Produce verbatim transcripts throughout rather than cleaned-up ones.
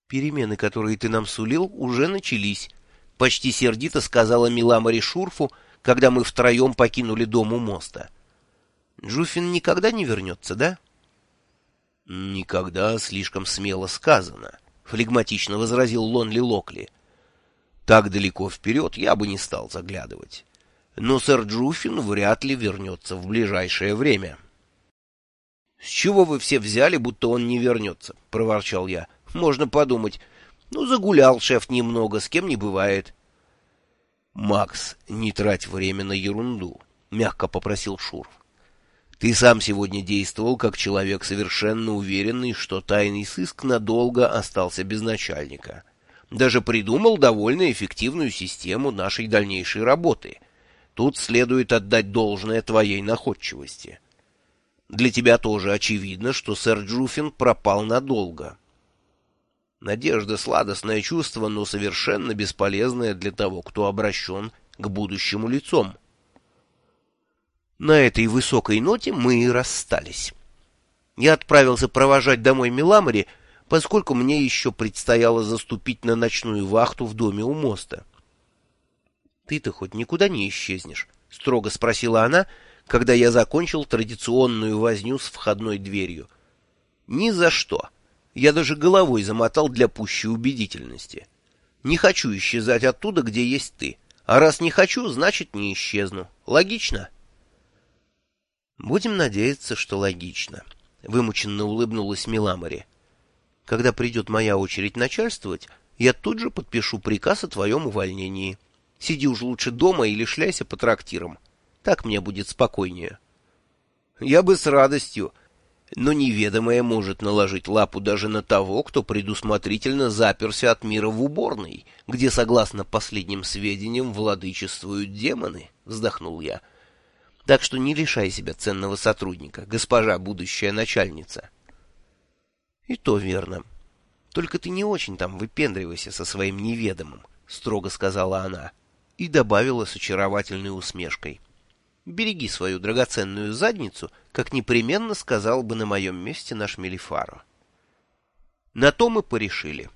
«Перемены, которые ты нам сулил, уже начались», — почти сердито сказала Миламари Шурфу, когда мы втроем покинули дом у моста. «Джуфин никогда не вернется, да?» «Никогда слишком смело сказано», — флегматично возразил Лонли Локли. «Так далеко вперед я бы не стал заглядывать. Но сэр Джуфин вряд ли вернется в ближайшее время». «С чего вы все взяли, будто он не вернется?» — проворчал я. «Можно подумать. Ну, загулял шеф немного, с кем не бывает». «Макс, не трать время на ерунду», — мягко попросил Шурф. «Ты сам сегодня действовал как человек, совершенно уверенный, что тайный сыск надолго остался без начальника. Даже придумал довольно эффективную систему нашей дальнейшей работы. Тут следует отдать должное твоей находчивости. Для тебя тоже очевидно, что сэр Джуфин пропал надолго. Надежда — сладостное чувство, но совершенно бесполезное для того, кто обращен к будущему лицом». На этой высокой ноте мы и расстались. Я отправился провожать домой Миламари, поскольку мне еще предстояло заступить на ночную вахту в доме у моста. «Ты-то хоть никуда не исчезнешь?» — строго спросила она, когда я закончил традиционную возню с входной дверью. «Ни за что. Я даже головой замотал для пущей убедительности. Не хочу исчезать оттуда, где есть ты. А раз не хочу, значит, не исчезну. Логично?» «Будем надеяться, что логично», — вымученно улыбнулась Миламари. «Когда придет моя очередь начальствовать, я тут же подпишу приказ о твоем увольнении. Сиди уж лучше дома или шляйся по трактирам. Так мне будет спокойнее». «Я бы с радостью, но неведомое может наложить лапу даже на того, кто предусмотрительно заперся от мира в уборной, где, согласно последним сведениям, владычествуют демоны», — вздохнул я. «Так что не лишай себя ценного сотрудника, госпожа будущая начальница». «И то верно. Только ты не очень там выпендривайся со своим неведомым», — строго сказала она и добавила с очаровательной усмешкой. «Береги свою драгоценную задницу, как непременно сказал бы на моем месте наш Мелифаро». На то мы порешили.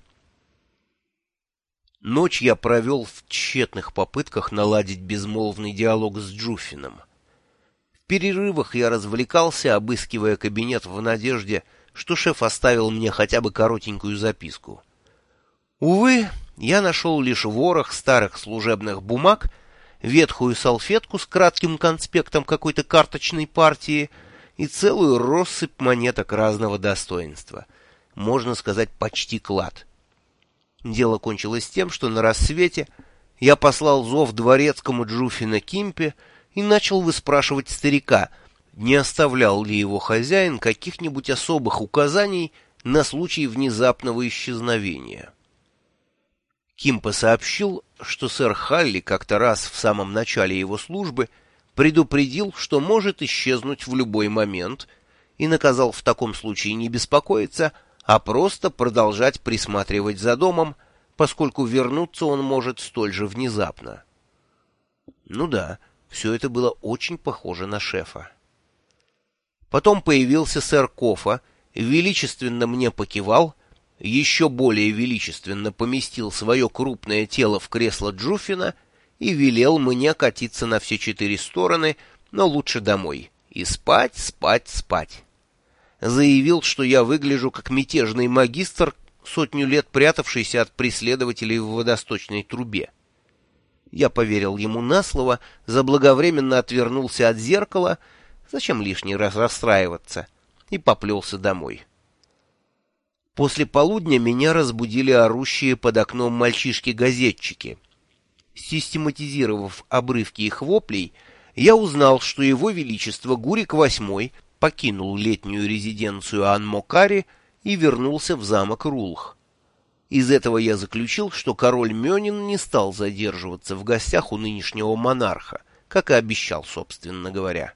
Ночь я провел в тщетных попытках наладить безмолвный диалог с Джуфином. В перерывах я развлекался, обыскивая кабинет в надежде, что шеф оставил мне хотя бы коротенькую записку. Увы, я нашел лишь ворох старых служебных бумаг, ветхую салфетку с кратким конспектом какой-то карточной партии и целую россыпь монеток разного достоинства. Можно сказать, почти клад. Дело кончилось тем, что на рассвете я послал зов дворецкому Джуфина Кимпе и начал выспрашивать старика, не оставлял ли его хозяин каких-нибудь особых указаний на случай внезапного исчезновения. Кимпе сообщил, что сэр Халли как-то раз в самом начале его службы предупредил, что может исчезнуть в любой момент, и наказал в таком случае не беспокоиться, а просто продолжать присматривать за домом, поскольку вернуться он может столь же внезапно. Ну да, все это было очень похоже на шефа. Потом появился сэр Кофа, величественно мне покивал, еще более величественно поместил свое крупное тело в кресло Джуфина и велел мне катиться на все четыре стороны, но лучше домой, и спать, спать, спать. Заявил, что я выгляжу как мятежный магистр, сотню лет прятавшийся от преследователей в водосточной трубе. Я поверил ему на слово, заблаговременно отвернулся от зеркала, зачем лишний раз расстраиваться, и поплелся домой. После полудня меня разбудили орущие под окном мальчишки-газетчики. Систематизировав обрывки их воплей, я узнал, что его величество Гурик восьмой покинул летнюю резиденцию Ан-Мокари и вернулся в замок Рулх. Из этого я заключил, что король Мёнин не стал задерживаться в гостях у нынешнего монарха, как и обещал, собственно говоря.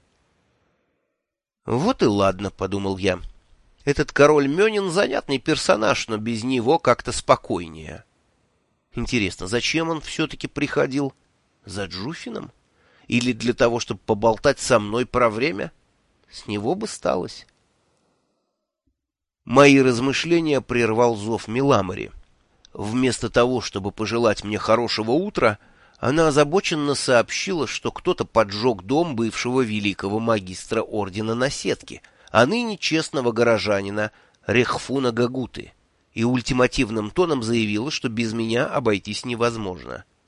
«Вот и ладно», — подумал я. «Этот король Мёнин занятный персонаж, но без него как-то спокойнее. Интересно, зачем он все-таки приходил? За Джуфином? Или для того, чтобы поболтать со мной про время? С него бы сталось». Мои размышления прервал зов Миламари. Вместо того, чтобы пожелать мне хорошего утра, она озабоченно сообщила, что кто-то поджег дом бывшего великого магистра Ордена Наседки, а ныне честного горожанина Рехфуна Гагуты, и ультимативным тоном заявила, что без меня обойтись невозможно.